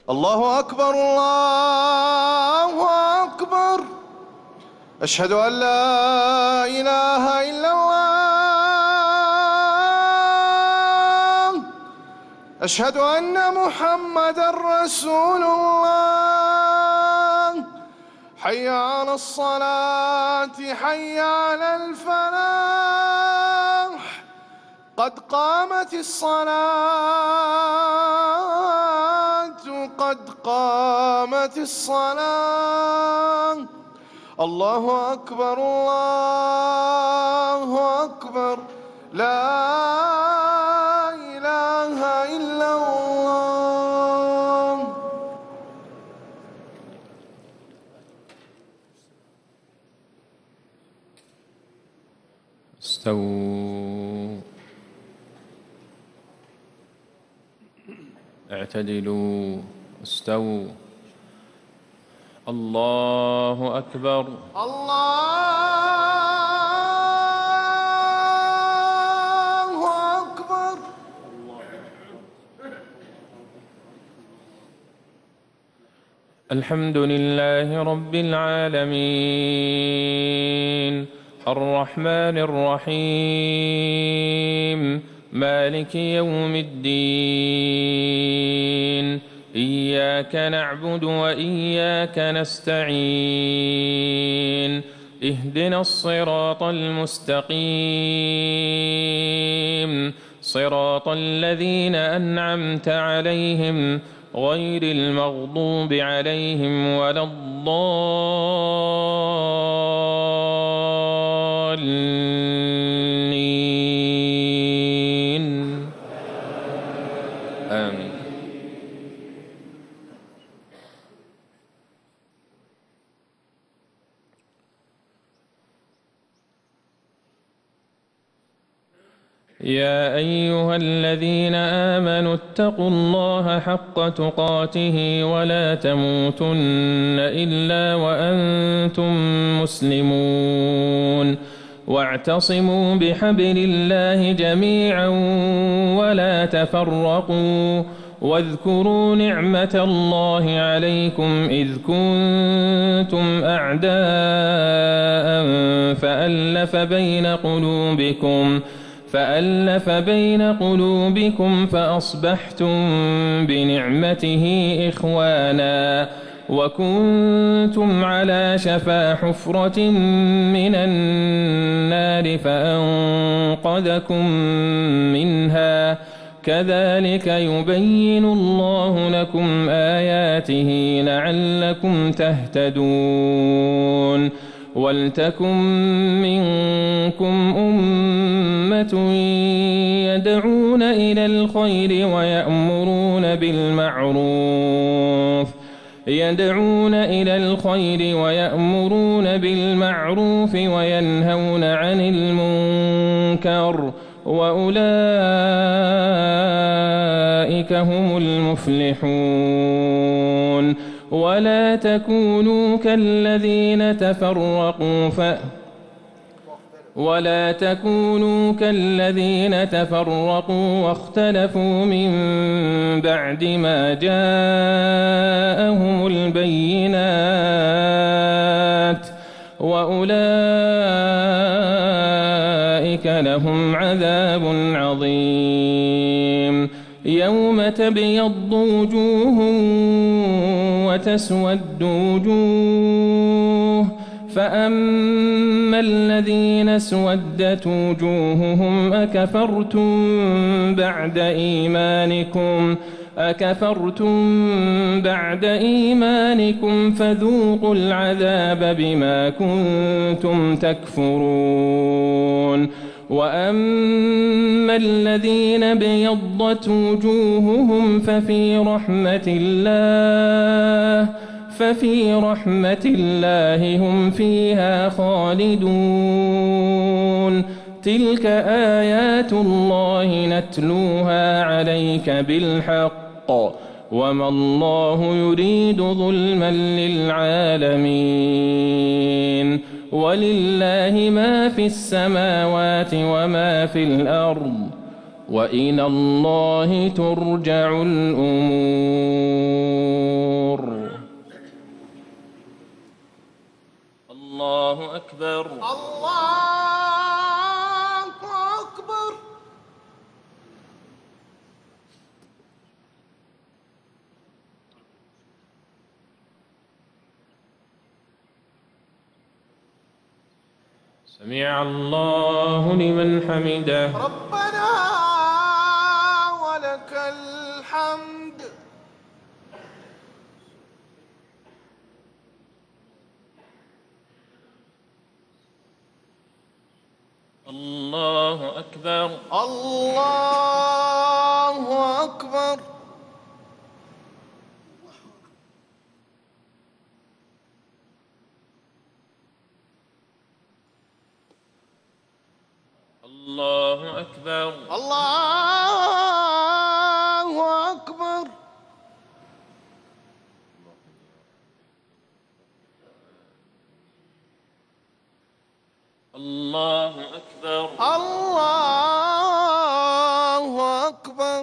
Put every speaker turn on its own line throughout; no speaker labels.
الله أكبر الله أكبر. أشهد أن لا إله إلا الله. أشهد أن محمدًا رسول الله. حي على الصلاة حي على الفلاح. قد قامت الصلاة قد قامت الصلاة. الله أكبر الله أكبر. لا إله إلا الله.
استووا، اعتدلوا، استووا. الله أكبر
الله أكبر.
الحمد لله رب العالمين، الرحمن الرحيم، مالك يوم الدين. إياك نعبد وإياك نستعين. اهدنا الصراط المستقيم، صراط الذين أنعمت عليهم غير المغضوب عليهم ولا الضالين. آمين. يا أيها الذين آمنوا اتقوا الله حق تقاته ولا تموتن إلا وأنتم مسلمون. واعتصموا بحبل الله جميعا ولا تفرقوا. واذكروا نعمة الله عليكم إذ كنتم أعداء فألف بين قلوبكم فأصبحتم بنعمته إخوانا، وكنتم على شفا حفرة من النار فأنقذكم منها. كذلك يبين الله لكم آياته لعلكم تهتدون. ولتكن منكم أمة يدعون إلى الخير ويأمرون بالمعروف وينهون عن المنكر، وأولئك هم المفلحون. ولا تكونوا كالذين تفرقوا واختلفوا من بعد ما جاءهم البينات، وأولئك لهم عذاب عظيم. يوم تبيض وجوه وتسود وجوه، فأما الذين اسودت وجوههم أكفرتم بعد إيمانكم فذوقوا العذاب بما كنتم تكفرون. وأما الذين ابيضت وجوههم ففي رحمة الله هم فيها خالدون. تلك آيات الله نتلوها عليك بالحق، وما الله يريد ظلما للعالمين. ولله ما في السماوات وما في الأرض، وإلى الله ترجع الأمور. سمع الله لمن حمده.
ربنا ولك الحمد.
الله أكبر.
الله أكبر.
الله أكبر.
الله أكبر.
الله أكبر.
الله أكبر.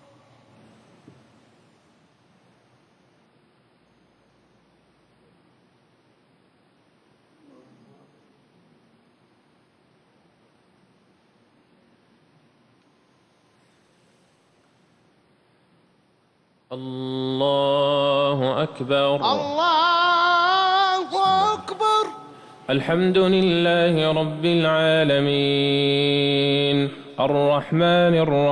الله أكبر.
الله أكبر.
الحمد لله رب العالمين الرحمن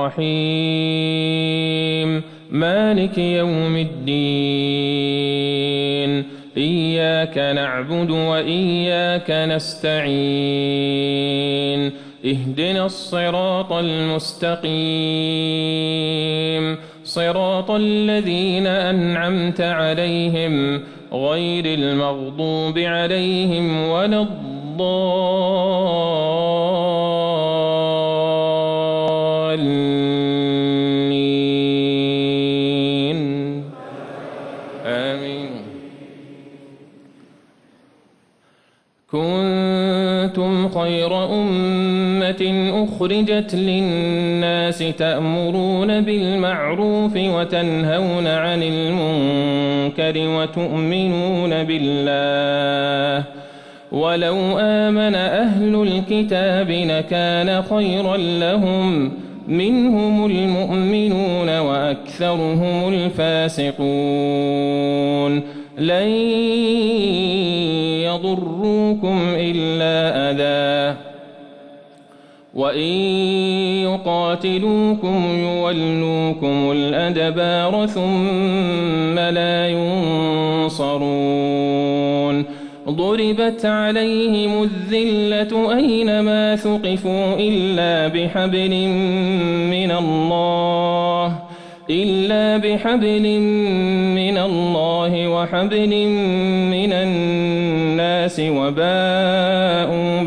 الرحيم مالك يوم الدين إياك نعبد وإياك نستعين اهدنا الصراط المستقيم صراط الذين أنعمت عليهم غير المغضوب عليهم ولا الضالين آمين. كنتم خير أمة أخرجت للناس تأمرون بالمعروف وتنهون عن المنكر وتؤمنون بالله ولو آمن أهل الكتاب لكان خيرا لهم منهم المؤمنون وأكثرهم الفاسقون لن يضروكم إلا أذى وإن يقاتلوكم يولوكم الأدبار ثم لا ينصرون ضربت عليهم الذلة أينما ثقفوا إلا بحبل من الله وحبل من الناس وباءوا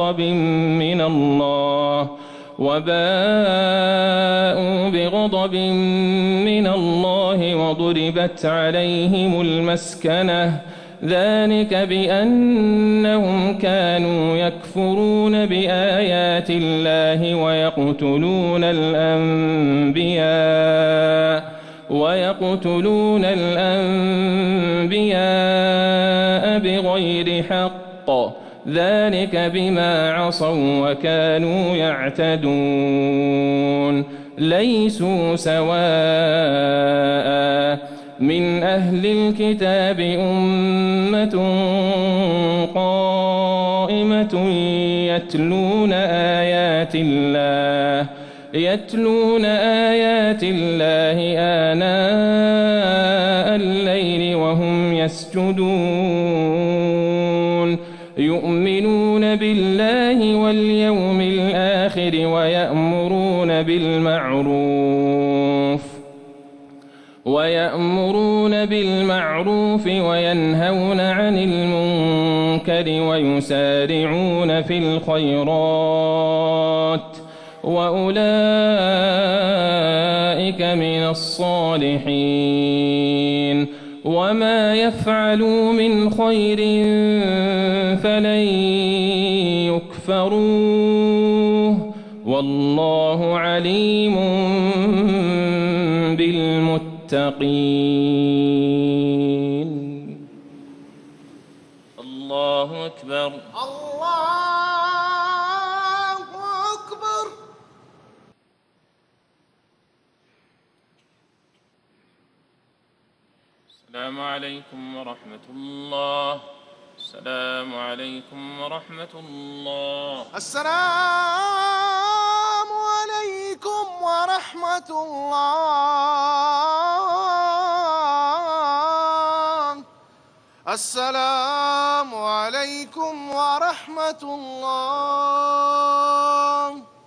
بغضب من الله وضربت عليهم المسكنة ذلك بأنهم كانوا يكفرون بآيات الله ويقتلون الأنبياء بغير حق ذلك بما عصوا وكانوا يعتدون ليسوا سواء من أهل الكتاب أمة قائمة يتلون آيات الله آناء الليل وهم يسجدون يؤمنون بالله واليوم الآخر ويأمرون بالمعروف وينهون عن المنكر ويسارعون في الخيرات وأولئك من الصالحين وما يفعلوا من خير فلن يكفروه والله عليم بالمتقين. الله أكبر.
الله أكبر.
السلام عليكم ورحمة الله. السلام عليكم ورحمة الله.
السلام عليكم ورحمة الله. السلام عليكم ورحمة الله.